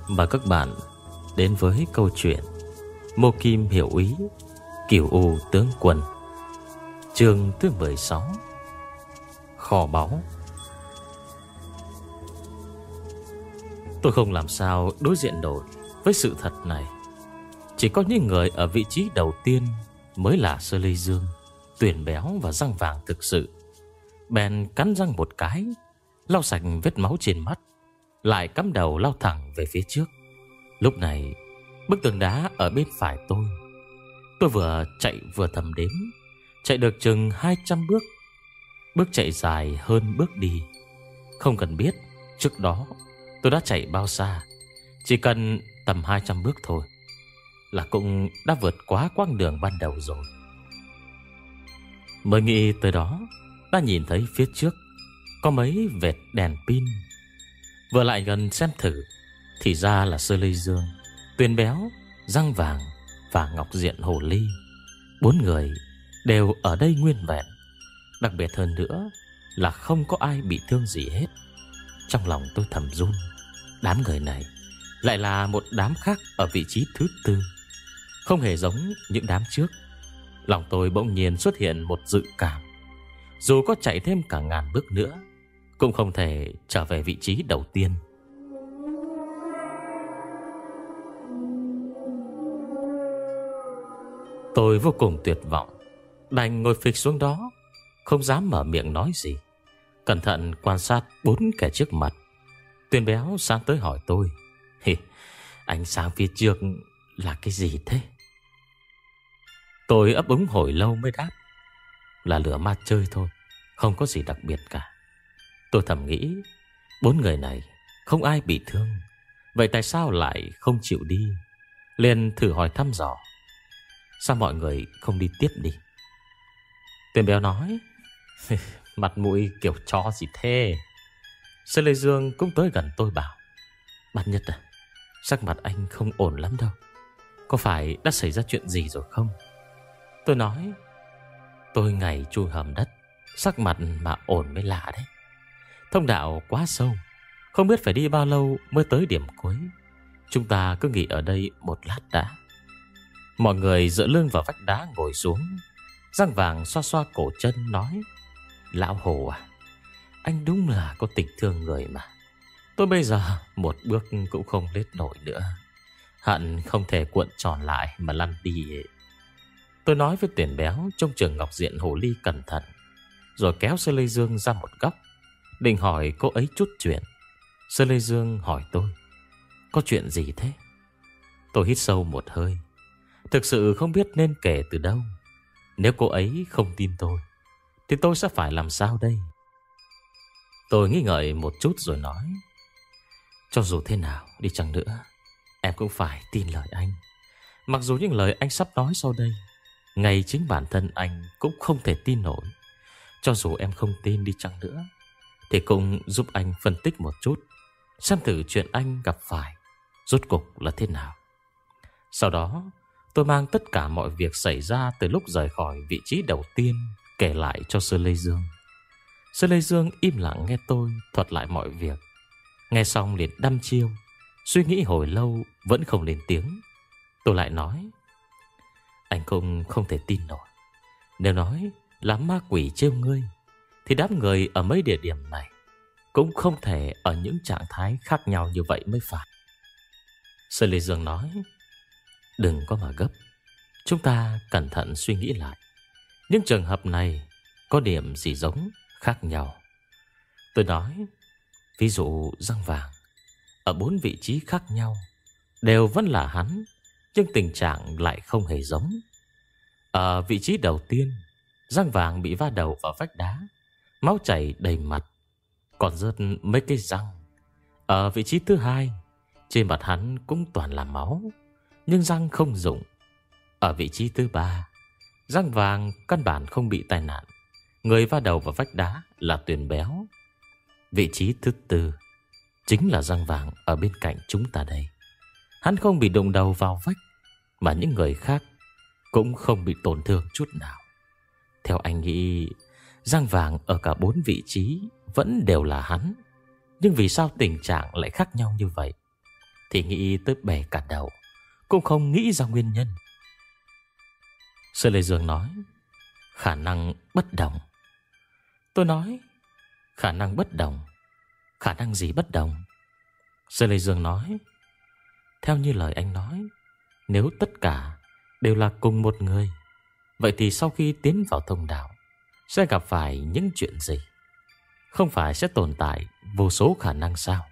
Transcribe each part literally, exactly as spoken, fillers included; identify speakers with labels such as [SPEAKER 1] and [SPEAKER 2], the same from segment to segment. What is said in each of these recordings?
[SPEAKER 1] Mời các bạn đến với câu chuyện Mô Kim Hiểu Úy, Cửu U Tướng Quân, chương thứ mười sáu, Kho báu. Tôi không làm sao đối diện nổi với sự thật này. Chỉ có những người ở vị trí đầu tiên mới là Sơ Lê Dương, Tuyền Béo và Răng Vàng thực sự. Bèn cắn răng một cái, lau sạch vết máu trên mắt, lại cắm đầu lao thẳng về phía trước. Lúc này, bức tường đá ở bên phải tôi. Tôi vừa chạy vừa thầm đếm, chạy được chừng hai trăm bước. Bước chạy dài hơn bước đi. Không cần biết trước đó tôi đã chạy bao xa, chỉ cần tầm hai trăm bước thôi là cũng đã vượt quá quãng đường ban đầu rồi. Mới nghĩ tới đó, đã nhìn thấy phía trước có mấy vệt đèn pin. Vừa lại gần xem thử, thì ra là Sơ Lê Dương, Tuyền Béo, Răng Vàng và Ngọc Diện Hồ Ly. Bốn người đều ở đây nguyên vẹn. Đặc biệt hơn nữa là không có ai bị thương gì hết. Trong lòng tôi thầm run. Đám người này lại là một đám khác ở vị trí thứ tư, không hề giống những đám trước. Lòng tôi bỗng nhiên xuất hiện một dự cảm. Dù có chạy thêm cả ngàn bước nữa, cũng không thể trở về vị trí đầu tiên. Tôi vô cùng tuyệt vọng, đành ngồi phịch xuống đó, không dám mở miệng nói gì, cẩn thận quan sát bốn kẻ trước mặt. Tuyền Béo sang tới hỏi tôi: Hì, anh sang phía trước là cái gì thế? Tôi ấp úng hồi lâu mới đáp: Là lửa ma chơi thôi, không có gì đặc biệt cả. Tôi thầm nghĩ, bốn người này không ai bị thương, vậy tại sao lại không chịu đi? Liền thử hỏi thăm dò: Sao mọi người không đi tiếp đi? Tuyền Béo nói: Mặt mũi kiểu chó gì thế? Sơ Lê Dương cũng tới gần tôi bảo: Bát Nhất à, sắc mặt anh không ổn lắm đâu. Có phải đã xảy ra chuyện gì rồi không? Tôi nói: Tôi ngày chui hầm đất, sắc mặt mà ổn mới lạ đấy. Thông đạo quá sâu, không biết phải đi bao lâu mới tới điểm cuối. Chúng ta cứ nghỉ ở đây một lát đã. Mọi người dựa lưng vào vách đá ngồi xuống. Răng Vàng xoa xoa cổ chân nói: Lão Hồ à, anh đúng là có tình thương người mà. Tôi bây giờ một bước cũng không lết nổi nữa, hận không thể cuộn tròn lại mà lăn đi ấy. Tôi nói với Tuyền Béo trông chừng Ngọc Diện Hồ Ly cẩn thận, rồi kéo Sơ Lê Dương ra một góc, định hỏi cô ấy chút chuyện. Sơ Lê Dương hỏi tôi: Có chuyện gì thế? Tôi hít sâu một hơi, thực sự không biết nên kể từ đâu. Nếu cô ấy không tin tôi, thì tôi sẽ phải làm sao đây? Tôi nghĩ ngợi một chút rồi nói: Cho dù thế nào đi chăng nữa, em cũng phải tin lời anh. Mặc dù những lời anh sắp nói sau đây, ngay chính bản thân anh cũng không thể tin nổi. Cho dù em không tin đi chăng nữa, thì cũng giúp anh phân tích một chút, xem thử chuyện anh gặp phải rốt cục là thế nào. Sau đó tôi mang tất cả mọi việc xảy ra từ lúc rời khỏi vị trí đầu tiên kể lại cho Sơ Lê Dương. Sơ Lê Dương im lặng nghe tôi thuật lại mọi việc. Nghe xong liền đăm chiêu, suy nghĩ hồi lâu vẫn không lên tiếng. Tôi lại nói: Anh cũng không thể tin nổi. Nếu nói là ma quỷ trêu ngươi, thì đám người ở mấy địa điểm này cũng không thể ở những trạng thái khác nhau như vậy mới phải. Sơ Lê Dương nói: Đừng có mà gấp, chúng ta cẩn thận suy nghĩ lại. Những trường hợp này có điểm gì giống khác nhau. Tôi nói: Ví dụ Răng Vàng ở bốn vị trí khác nhau đều vẫn là hắn, nhưng tình trạng lại không hề giống. Ở vị trí đầu tiên, Răng Vàng bị va đầu vào vách đá, máu chảy đầy mặt, còn rớt mấy cái răng. Ở vị trí thứ hai, trên mặt hắn cũng toàn là máu, nhưng răng không dụng. Ở vị trí thứ ba, Răng Vàng căn bản không bị tai nạn, người va đầu vào vách đá là Tuyền Béo. Vị trí thứ tư chính là Răng Vàng ở bên cạnh chúng ta đây. Hắn không bị đụng đầu vào vách, mà những người khác cũng không bị tổn thương chút nào. Theo anh nghĩ, Răng Vàng ở cả bốn vị trí vẫn đều là hắn, nhưng vì sao tình trạng lại khác nhau như vậy? thì nghĩ tới bể cả đầu, cũng không nghĩ ra nguyên nhân. Sư Lê Dương nói: khả năng bất đồng. Tôi nói: khả năng bất đồng? Khả năng gì bất đồng? Sư Lê Dương nói: theo như lời anh nói, nếu tất cả đều là cùng một người, vậy thì sau khi tiến vào thông đạo sẽ gặp phải những chuyện gì? Không phải sẽ tồn tại vô số khả năng sao?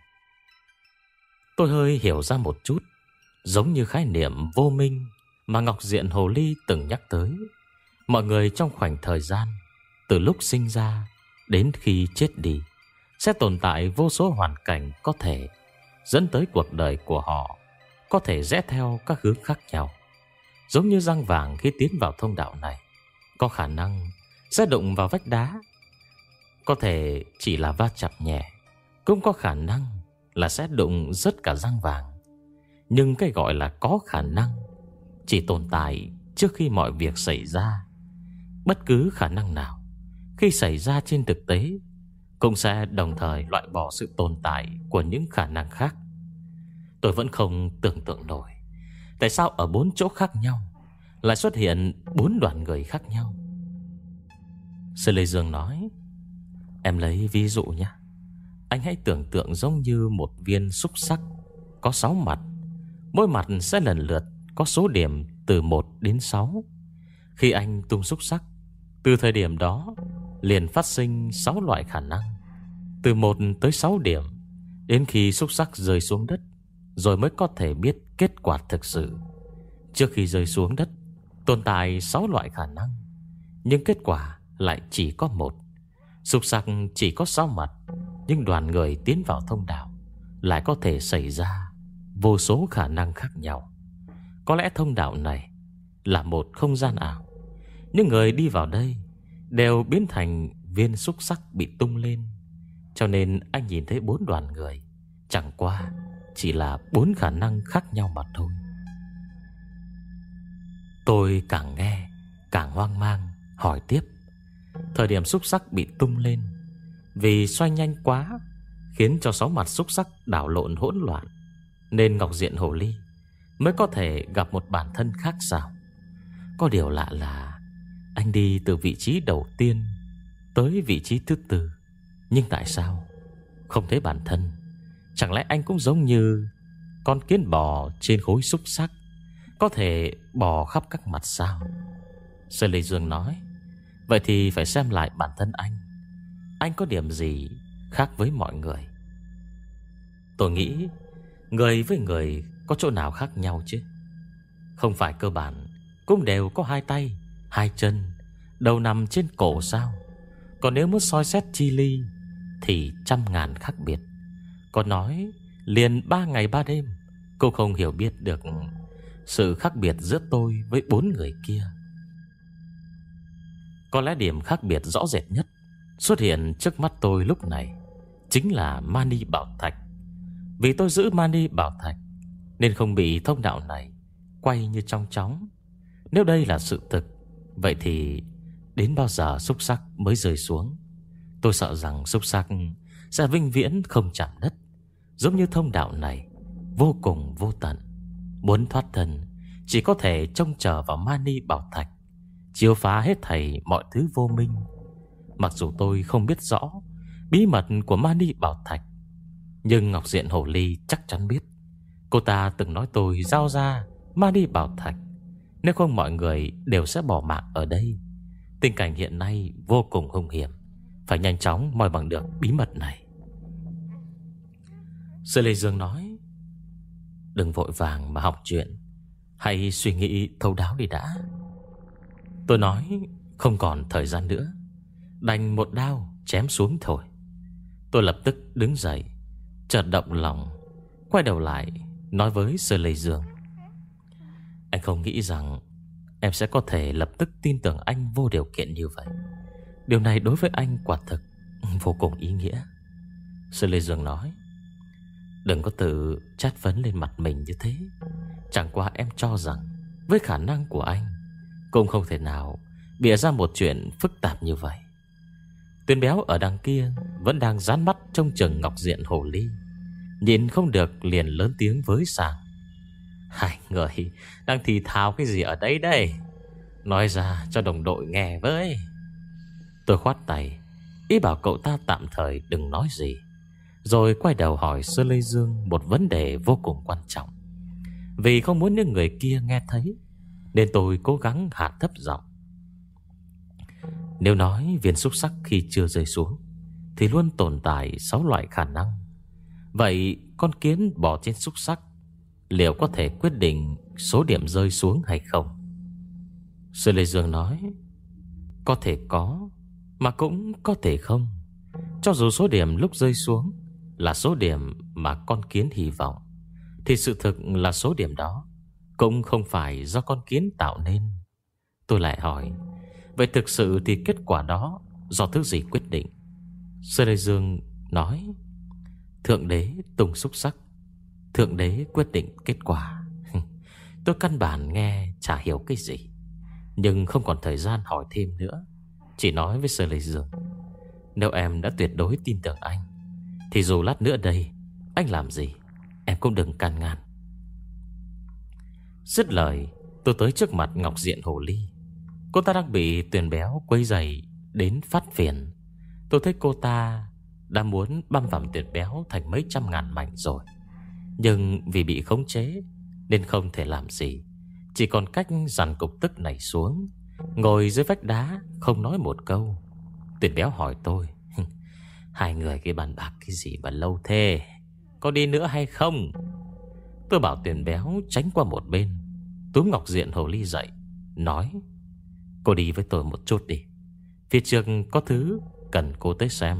[SPEAKER 1] Tôi hơi hiểu ra một chút, giống như khái niệm vô minh mà Ngọc Diện Hồ Ly từng nhắc tới. Mọi người trong khoảnh thời gian từ lúc sinh ra đến khi chết đi sẽ tồn tại vô số hoàn cảnh có thể dẫn tới cuộc đời của họ có thể rẽ theo các hướng khác nhau. Giống như răng vàng khi tiến vào thông đạo này, có khả năng sẽ đụng vào vách đá, có thể chỉ là va chạm nhẹ, cũng có khả năng là sẽ đụng rớt cả răng vàng. Nhưng cái gọi là có khả năng chỉ tồn tại trước khi mọi việc xảy ra. Bất cứ khả năng nào khi xảy ra trên thực tế cũng sẽ đồng thời loại bỏ sự tồn tại của những khả năng khác. Tôi vẫn không tưởng tượng nổi tại sao ở bốn chỗ khác nhau lại xuất hiện bốn đoàn người khác nhau. Sư Lê Dương nói: em lấy ví dụ nhé. Anh hãy tưởng tượng giống như một viên xúc xắc có sáu mặt. Mỗi mặt sẽ lần lượt có số điểm từ một đến sáu. Khi anh tung xúc xắc, từ thời điểm đó liền phát sinh sáu loại khả năng, từ một tới sáu điểm, đến khi xúc xắc rơi xuống đất, rồi mới có thể biết kết quả thực sự. Trước khi rơi xuống đất tồn tại sáu loại khả năng, nhưng kết quả lại chỉ có một. Xúc xắc chỉ có sáu mặt, nhưng đoàn người tiến vào thông đạo lại có thể xảy ra vô số khả năng khác nhau. Có lẽ thông đạo này là một không gian ảo. Những người đi vào đây đều biến thành viên xúc xắc bị tung lên, cho nên anh nhìn thấy bốn đoàn người chẳng qua chỉ là bốn khả năng khác nhau mà thôi. Tôi càng nghe càng hoang mang, hỏi tiếp: thời điểm xúc xắc bị tung lên, vì xoay nhanh quá khiến cho sáu mặt xúc xắc đảo lộn hỗn loạn, nên Ngọc Diện Hồ Ly mới có thể gặp một bản thân khác sao? Có điều lạ là anh đi từ vị trí đầu tiên tới vị trí thứ tư, nhưng tại sao không thấy bản thân? Chẳng lẽ anh cũng giống như con kiến bò trên khối xúc xắc, có thể bò khắp các mặt sao? Sơn Lê Dương nói: vậy thì phải xem lại bản thân anh. Anh có điểm gì khác với mọi người? Tôi nghĩ người với người có chỗ nào khác nhau chứ? Không phải cơ bản cũng đều có hai tay, hai chân, đầu nằm trên cổ sao? Còn nếu muốn soi xét chi ly thì trăm ngàn khác biệt. Có nói liền ba ngày ba đêm cũng không hiểu biết được sự khác biệt giữa tôi với bốn người kia. Có lẽ điểm khác biệt rõ rệt nhất xuất hiện trước mắt tôi lúc này chính là Mani Bảo Thạch. Vì tôi giữ Mani Bảo Thạch nên không bị thông đạo này quay như trong chóng. Nếu đây là sự thực, vậy thì đến bao giờ xúc xắc mới rơi xuống? Tôi sợ rằng xúc xắc sẽ vĩnh viễn không chạm đất, giống như thông đạo này vô cùng vô tận. Muốn thoát thân chỉ có thể trông chờ vào Mani Bảo Thạch, chiếu phá hết thảy mọi thứ vô minh. Mặc dù tôi không biết rõ bí mật của Mani Bảo Thạch, nhưng Ngọc Diện Hồ Ly chắc chắn biết. Cô ta từng nói tôi giao ra Mani Bảo Thạch, nếu không mọi người đều sẽ bỏ mạng ở đây. Tình cảnh hiện nay vô cùng hung hiểm, phải nhanh chóng moi bằng được bí mật này. Sư Lê Dương nói: đừng vội vàng mà học chuyện, hãy suy nghĩ thấu đáo đi đã. Tôi nói không còn thời gian nữa, đành một đao chém xuống thôi. Tôi lập tức đứng dậy, chợt động lòng, quay đầu lại nói với Sư Lê Dương: anh không nghĩ rằng em sẽ có thể lập tức tin tưởng anh vô điều kiện như vậy. Điều này đối với anh quả thực vô cùng ý nghĩa. Sư Lê Dương nói: đừng có tự trách phấn lên mặt mình như thế. Chẳng qua em cho rằng với khả năng của anh cũng không thể nào bịa ra một chuyện phức tạp như vậy. Tuyến béo ở đằng kia vẫn đang dán mắt trông chừng Ngọc Diện Hồ Ly, nhìn không được liền lớn tiếng với sang: Hai người đang thì thào cái gì ở đây đây? Nói ra cho đồng đội nghe với. Tôi khoát tay, ý bảo cậu ta tạm thời đừng nói gì, rồi quay đầu hỏi Sơ Lê Dương một vấn đề vô cùng quan trọng. Vì không muốn những người kia nghe thấy, nên tôi cố gắng hạ thấp giọng: Nếu nói viên xúc xắc khi chưa rơi xuống thì luôn tồn tại sáu loại khả năng. Vậy con kiến bò trên xúc xắc liệu có thể quyết định số điểm rơi xuống hay không? Sư Lê Dương nói: Có thể có, mà cũng có thể không. Cho dù số điểm lúc rơi xuống là số điểm mà con kiến hy vọng, thì sự thực là số điểm đó cũng không phải do con kiến tạo nên. Tôi lại hỏi: Vậy thực sự thì kết quả đó do thứ gì quyết định? Sư Lê Dương nói: Thượng đế tung xúc sắc, Thượng đế quyết định kết quả. Tôi căn bản nghe chả hiểu cái gì, nhưng không còn thời gian hỏi thêm nữa. Chỉ nói với Sơ Lê Dương: Nếu em đã tuyệt đối tin tưởng anh, thì dù lát nữa đây anh làm gì, em cũng đừng can ngăn. Dứt lời, tôi tới trước mặt Ngọc Diện Hồ Ly. Cô ta đang bị Tuyền Béo quấy rầy đến phát phiền. Tôi thấy cô ta đã muốn băm vằm Tuyền Béo thành mấy trăm ngàn mảnh rồi, nhưng vì bị khống chế nên không thể làm gì, chỉ còn cách dằn cục tức này xuống, ngồi dưới vách đá không nói một câu. Tuyền Béo hỏi tôi: Hai người cái bàn bạc cái gì mà lâu thế? Có đi nữa hay không? Tôi bảo Tuyền Béo tránh qua một bên, túm Ngọc Diện Hồ Ly dậy, nói: Cô đi với tôi một chút đi, phía trước có thứ cần cô tới xem.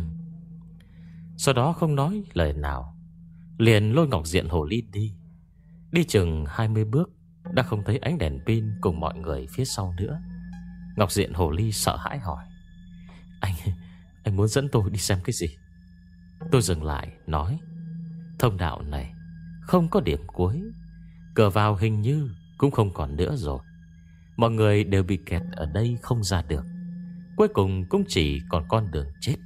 [SPEAKER 1] Sau đó không nói lời nào, liền lôi Ngọc Diện Hồ Ly đi. Đi chừng hai mươi bước đã không thấy ánh đèn pin cùng mọi người phía sau nữa. Ngọc Diện Hồ Ly sợ hãi hỏi: Anh, anh muốn dẫn tôi đi xem cái gì? Tôi dừng lại nói: Thông đạo này không có điểm cuối, cửa vào hình như cũng không còn nữa rồi. Mọi người đều bị kẹt ở đây không ra được, cuối cùng cũng chỉ còn con đường chết.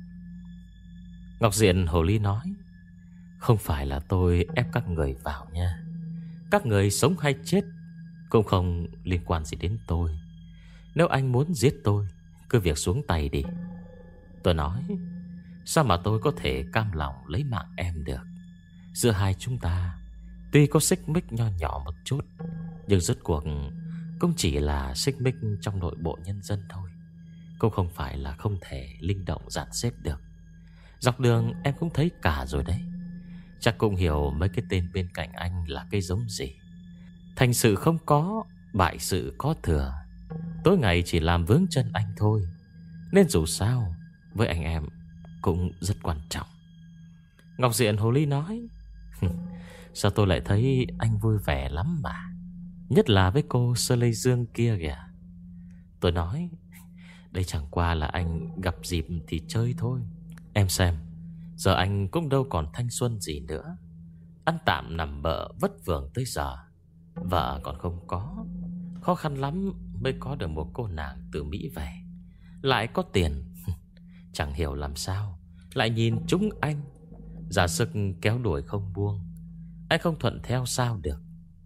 [SPEAKER 1] Ngọc Diện Hồ Ly nói: Không phải là tôi ép các người vào nha. Các người sống hay chết cũng không liên quan gì đến tôi. Nếu anh muốn giết tôi, cứ việc xuống tay đi. Tôi nói: Sao mà tôi có thể cam lòng lấy mạng em được? Giữa hai chúng ta tuy có xích mích nho nhỏ một chút, nhưng rốt cuộc cũng chỉ là xích mích trong nội bộ nhân dân thôi, cũng không phải là không thể linh động dàn xếp được. Dọc đường em cũng thấy cả rồi đấy. Chắc cũng hiểu mấy cái tên bên cạnh anh là cái giống gì. Thành sự không có, bại sự có thừa. Tối ngày chỉ làm vướng chân anh thôi, nên dù sao với anh em cũng rất quan trọng. Ngọc Diện Hồ Ly nói: Sao tôi lại thấy anh vui vẻ lắm mà, nhất là với cô Sơ Lê Dương kia kìa. Tôi nói: Đây chẳng qua là anh gặp dịp thì chơi thôi. Em xem, giờ anh cũng đâu còn thanh xuân gì nữa. Ăn tạm nằm bợ vất vưởng tới giờ, vợ còn không có, khó khăn lắm mới có được một cô nàng từ Mỹ về, lại có tiền. Chẳng hiểu làm sao lại nhìn chúng anh, ra sức kéo đuổi không buông. Anh không thuận theo sao được.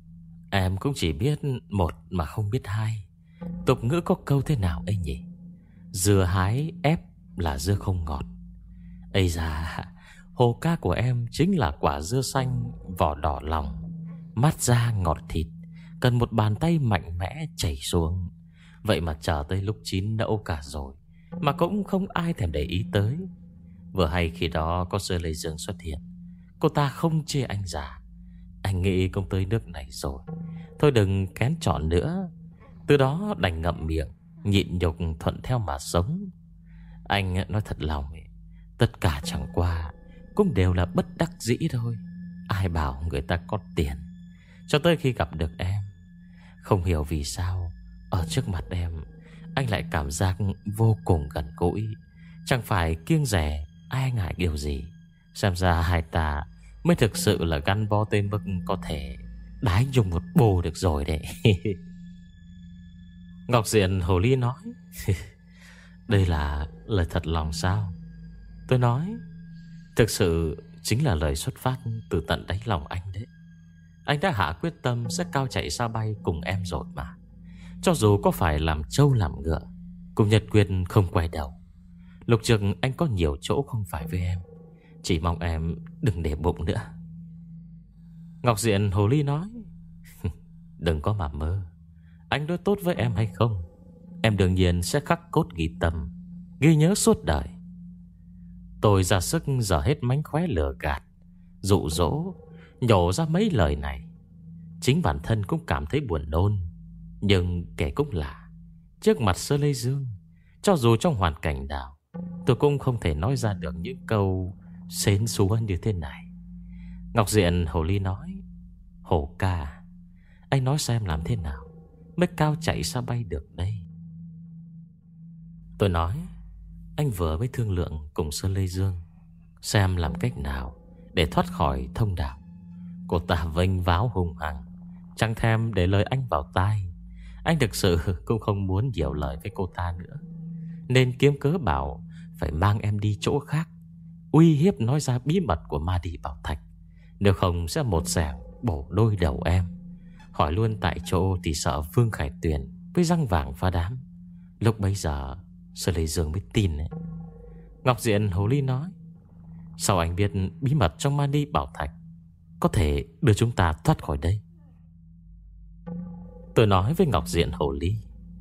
[SPEAKER 1] Em cũng chỉ biết một mà không biết hai. Tục ngữ có câu thế nào ấy nhỉ? Dưa hái ép là dưa không ngọt. Ây da, hồ ca của em chính là quả dưa xanh vỏ đỏ lòng, mát da ngọt thịt, cần một bàn tay mạnh mẽ chảy xuống. Vậy mà chờ tới lúc chín nẫu cả rồi mà cũng không ai thèm để ý tới. Vừa hay khi đó có Sơ Lê Dương xuất hiện, cô ta không chê anh già. Anh nghĩ cũng tới nước này rồi, thôi đừng kén chọn nữa. Từ đó đành ngậm miệng, nhịn nhục thuận theo mà sống. Anh nói thật lòng, tất cả chẳng qua cũng đều là bất đắc dĩ thôi. Ai bảo người ta có tiền. Cho tới khi gặp được em, không hiểu vì sao ở trước mặt em anh lại cảm giác vô cùng gần gũi, chẳng phải kiêng rẻ ai ngại điều gì. Xem ra hai ta mới thực sự là gắn bó tới mức có thể đái dùng một bồ được rồi đấy. Ngọc Diện Hồ Ly nói: Đây là lời thật lòng sao? Tôi nói: Thực sự chính là lời xuất phát từ tận đáy lòng anh đấy. Anh đã hạ quyết tâm sẽ cao chạy xa bay cùng em rồi mà. Cho dù có phải làm trâu làm ngựa, cùng Nhật Quyệt không quay đầu. Lúc trước anh có nhiều chỗ không phải với em, chỉ mong em đừng để bụng nữa. Ngọc Diện hồ ly nói: Đừng có mà mơ. Anh đối tốt với em hay không, em đương nhiên sẽ khắc cốt ghi tâm, ghi nhớ suốt đời. Tôi ra sức dở hết mánh khóe lừa gạt, dụ dỗ, nhổ ra mấy lời này. Chính bản thân cũng cảm thấy buồn nôn. Nhưng kể cũng lạ, trước mặt Sơ Lê Dương, cho dù trong hoàn cảnh nào, tôi cũng không thể nói ra được những câu xến xúa như thế này. Ngọc Diện hồ ly nói: Hổ ca, anh nói xem làm thế nào mới cao chạy xa bay được đây? Tôi nói: Anh vừa mới thương lượng cùng Sơ Lê Dương, xem làm cách nào để thoát khỏi thông đạo. Cô ta vênh váo hung hăng, chẳng thèm để lời anh vào tai. Anh thực sự cũng không muốn nhiều lời với cô ta nữa, nên kiếm cớ bảo phải mang em đi chỗ khác, uy hiếp nói ra bí mật của Ma Đi Bảo Thạch, nếu không sẽ một xẻng bổ đôi đầu em. Hỏi luôn tại chỗ thì sợ Vương Khải Tuyền với răng vàng phá đám. Lúc bấy giờ Sơ Lê Dương mới tin ấy. Ngọc Diện hồ ly nói: Sao anh biết bí mật trong Ma Đi Bảo Thạch có thể đưa chúng ta thoát khỏi đây? Tôi nói với Ngọc Diện hồ ly: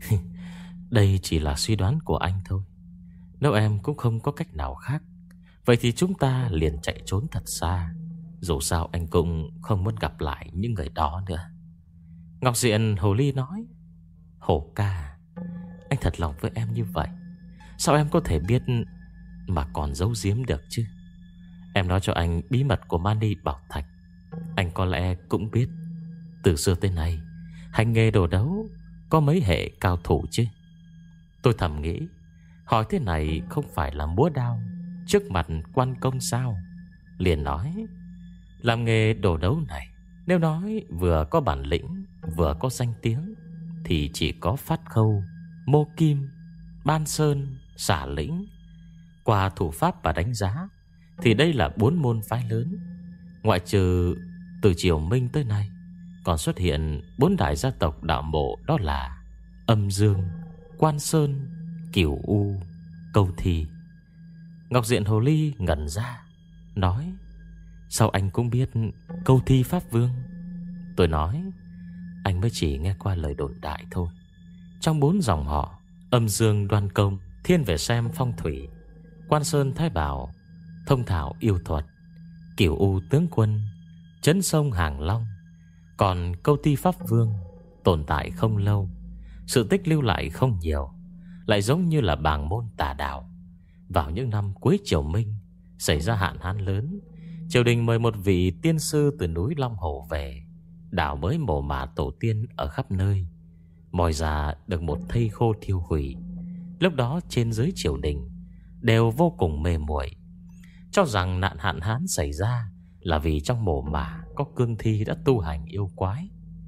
[SPEAKER 1] Đây chỉ là suy đoán của anh thôi. Nếu em cũng không có cách nào khác, vậy thì chúng ta liền chạy trốn thật xa. Dù sao anh cũng không muốn gặp lại những người đó nữa. Ngọc Diện hồ ly nói: Hổ ca, anh thật lòng với em như vậy, sao em có thể biết mà còn giấu giếm được chứ? Em nói cho anh bí mật của Mani Bảo Thạch, anh có lẽ cũng biết. Từ xưa tới nay, hành nghề đồ đấu có mấy hệ cao thủ chứ? Tôi thầm nghĩ, hỏi thế này không phải là múa đao trước mặt quan công sao? Liền nói: Làm nghề đồ đấu này, nếu nói vừa có bản lĩnh vừa có danh tiếng thì chỉ có Phát Khâu, Mô Kim, Ban Sơn, Xả Lĩnh. Qua thủ pháp và đánh giá thì đây là bốn môn phái lớn. Ngoại trừ từ triều Minh tới nay còn xuất hiện bốn đại gia tộc đạo mộ, đó là Âm Dương, Quan Sơn, Cửu U, Câu Thi. Ngọc Diện hồ ly ngẩn ra, nói: Sao anh cũng biết Câu Thi Pháp Vương? Tôi nói: Anh mới chỉ nghe qua lời đồn đại thôi. Trong bốn dòng họ, Âm Dương Đoan Công thiên về xem phong thủy, Quan Sơn Thái Bảo thông thạo yêu thuật, Cửu U tướng quân trấn sông Hàng Long. Còn Câu Thi Pháp Vương tồn tại không lâu, sự tích lưu lại không nhiều, lại giống như là bàng môn tà đạo. Vào những năm cuối triều Minh xảy ra hạn hán lớn, triều đình mời một vị tiên sư từ núi Long Hồ về, đào mới mồ mả tổ tiên ở khắp nơi, moi ra được một thây khô thiêu hủy. Lúc đó trên dưới triều đình đều vô cùng mê muội, cho rằng nạn hạn hán xảy ra là vì trong mồ mả có cương thi đã tu hành yêu quái,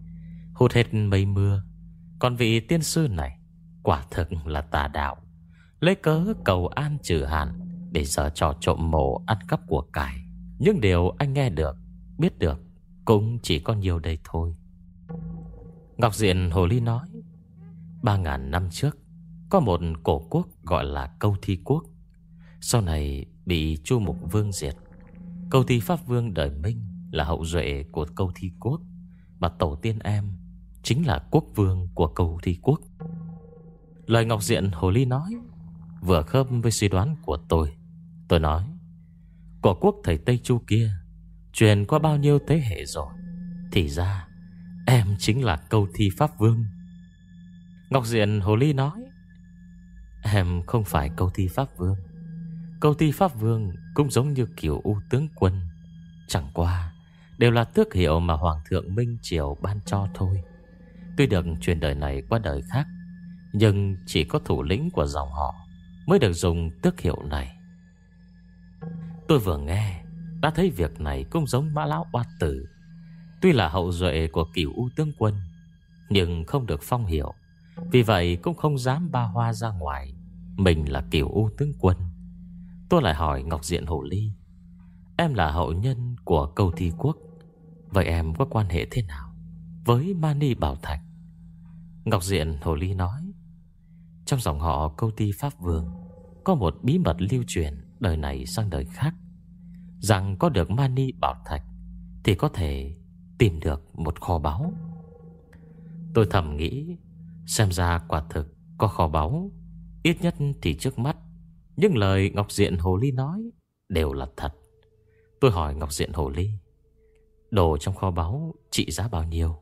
[SPEAKER 1] hút hết mây mưa. Còn vị tiên sư này quả thực là tà đạo, lấy cớ cầu an trừ hạn để giở trò trộm mộ ăn cắp của cải. Nhưng điều anh nghe được, biết được cũng chỉ có nhiều đây thôi. Ngọc Diện hồ ly nói: Ba ngàn năm trước có một cổ quốc gọi là Câu Thi Quốc, sau này bị Chu Mục Vương diệt. Câu Thi Pháp Vương đời Minh là hậu duệ của Câu Thi Quốc, mà tổ tiên em chính là quốc vương của Câu Thi Quốc. Lời Ngọc Diện hồ ly nói vừa khớp với suy đoán của tôi. Tôi nói: Cổ quốc thầy Tây Chu kia truyền qua bao nhiêu thế hệ rồi, thì ra em chính là Câu Thi Pháp Vương. Ngọc Diện hồ ly nói: Em không phải Câu Thi Pháp Vương. Câu Thi Pháp Vương cũng giống như Cửu U tướng quân, chẳng qua đều là tước hiệu mà Hoàng thượng Minh Triều ban cho thôi. Tuy được truyền đời này qua đời khác, nhưng chỉ có thủ lĩnh của dòng họ mới được dùng tước hiệu này. Tôi vừa nghe đã thấy việc này cũng giống Mã Lão Oa Tử. Tuy là hậu duệ của Cửu U tướng quân, nhưng không được phong hiệu, vì vậy cũng không dám ba hoa ra ngoài mình là Cửu U tướng quân. Tôi lại hỏi Ngọc Diện hồ ly: Em là hậu nhân của Câu Thi Quốc. Vậy em có quan hệ thế nào với Mani Bảo Thạch? Ngọc Diện Hồ Ly nói: trong dòng họ Câu Thi Pháp Vương có một bí mật lưu truyền đời này sang đời khác, rằng có được Mani Bảo Thạch thì có thể tìm được một kho báu. Tôi thầm nghĩ, xem ra quả thực có kho báu. Ít nhất thì trước mắt những lời Ngọc Diện Hồ Ly nói đều là thật. Tôi hỏi Ngọc Diện Hồ Ly: đồ trong kho báu trị giá bao nhiêu?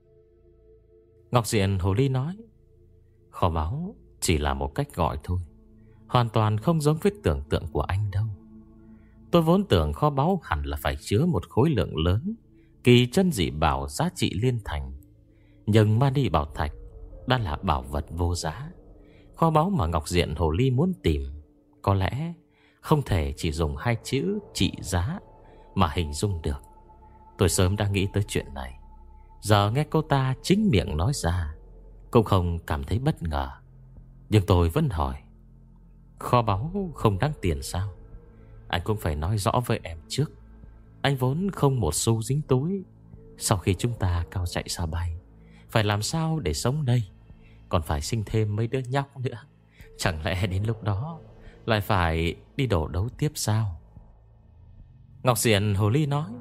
[SPEAKER 1] Ngọc Diện Hồ Ly nói: kho báu chỉ là một cách gọi thôi, hoàn toàn không giống với tưởng tượng của anh đâu. Tôi vốn tưởng kho báu hẳn là phải chứa một khối lượng lớn kỳ chân dị bảo giá trị liên thành. Nhưng Mani Bảo Thạch đã là bảo vật vô giá. Kho báu mà Ngọc Diện Hồ Ly muốn tìm có lẽ không thể chỉ dùng hai chữ trị giá mà hình dung được. Tôi sớm đã nghĩ tới chuyện này, giờ nghe cô ta chính miệng nói ra cũng không cảm thấy bất ngờ. Nhưng tôi vẫn hỏi: kho báu không đáng tiền sao? Anh cũng phải nói rõ với em trước. Anh vốn không một xu dính túi. Sau khi chúng ta cao chạy xa bay, phải làm sao để sống đây? Còn phải sinh thêm mấy đứa nhóc nữa. Chẳng lẽ đến lúc đó lại phải đi đổ đấu tiếp sao? Ngọc Diện Hồ Ly nói: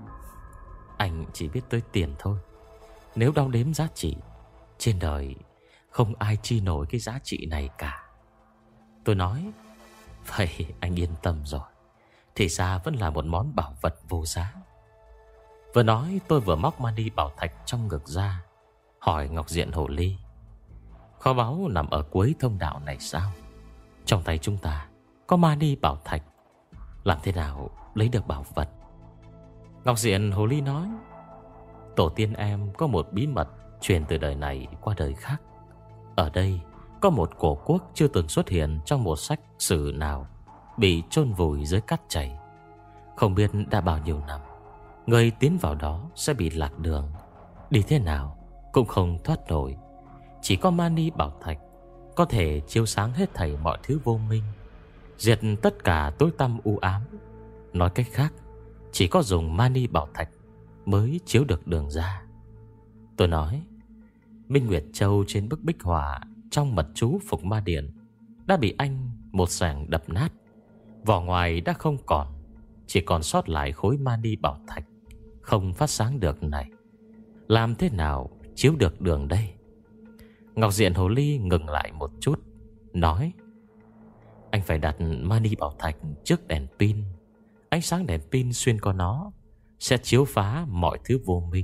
[SPEAKER 1] anh chỉ biết tới tiền thôi. Nếu đong đếm giá trị, trên đời không ai chi nổi cái giá trị này cả. Tôi nói: vậy anh yên tâm rồi, thì ra vẫn là một món bảo vật vô giá. Vừa nói tôi vừa móc Mani Bảo Thạch trong ngực ra, hỏi Ngọc Diện Hồ Ly: kho báu nằm ở cuối thông đạo này sao? Trong tay chúng ta có Mani Bảo Thạch, làm thế nào lấy được bảo vật? Ngọc Diện Hồ Ly nói: tổ tiên em có một bí mật truyền từ đời này qua đời khác. Ở đây có một cổ quốc chưa từng xuất hiện trong một sách sử nào, bị chôn vùi dưới cát chảy. Không biết đã bao nhiêu năm, người tiến vào đó sẽ bị lạc đường, đi thế nào cũng không thoát nổi. Chỉ có Mani Bảo Thạch có thể chiếu sáng hết thảy mọi thứ vô minh, diệt tất cả tối tăm u ám. Nói cách khác, chỉ có dùng Mani Bảo Thạch mới chiếu được đường ra. Tôi nói: Minh Nguyệt Châu trên bức bích họa trong mật chú Phục Ma Điện đã bị anh một sảng đập nát. Vỏ ngoài đã không còn, chỉ còn sót lại khối Mani Bảo Thạch không phát sáng được này. Làm thế nào chiếu được đường đây? Ngọc Diện Hồ Ly ngừng lại một chút, nói: anh phải đặt Mani Bảo Thạch trước đèn pin. Ánh sáng đèn pin xuyên qua nó sẽ chiếu phá mọi thứ vô minh.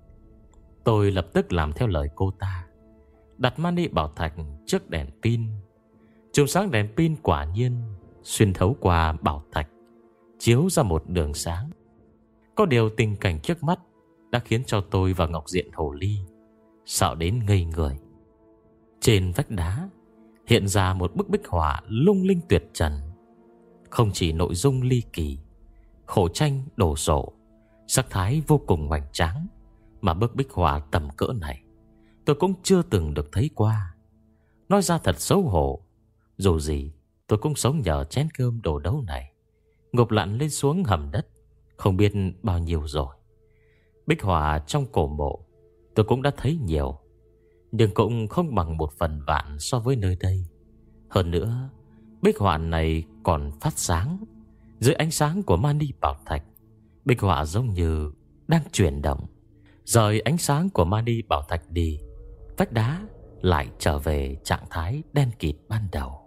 [SPEAKER 1] Tôi lập tức làm theo lời cô ta, đặt Mani Bảo Thạch trước đèn pin. Chùm sáng đèn pin quả nhiên xuyên thấu qua bảo thạch, chiếu ra một đường sáng. Có điều tình cảnh trước mắt đã khiến cho tôi và Ngọc Diện Hồ Ly sợ đến ngây người. Trên vách đá hiện ra một bức bích họa lung linh tuyệt trần. Không chỉ nội dung ly kỳ, khổ tranh đồ sộ, sắc thái vô cùng hoành tráng, mà bức bích họa tầm cỡ này tôi cũng chưa từng được thấy qua. Nói ra thật xấu hổ, dù gì tôi cũng sống nhờ chén cơm đồ đấu này, ngục lặn lên xuống hầm đất không biết bao nhiêu rồi. Bích họa trong cổ mộ tôi cũng đã thấy nhiều, nhưng cũng không bằng một phần vạn so với nơi đây. Hơn nữa, bích họa này còn phát sáng. Dưới ánh sáng của Mani Bảo Thạch, bích họa giống như đang chuyển động. Rời ánh sáng của Mani Bảo Thạch đi, vách đá lại trở về trạng thái đen kịt ban đầu.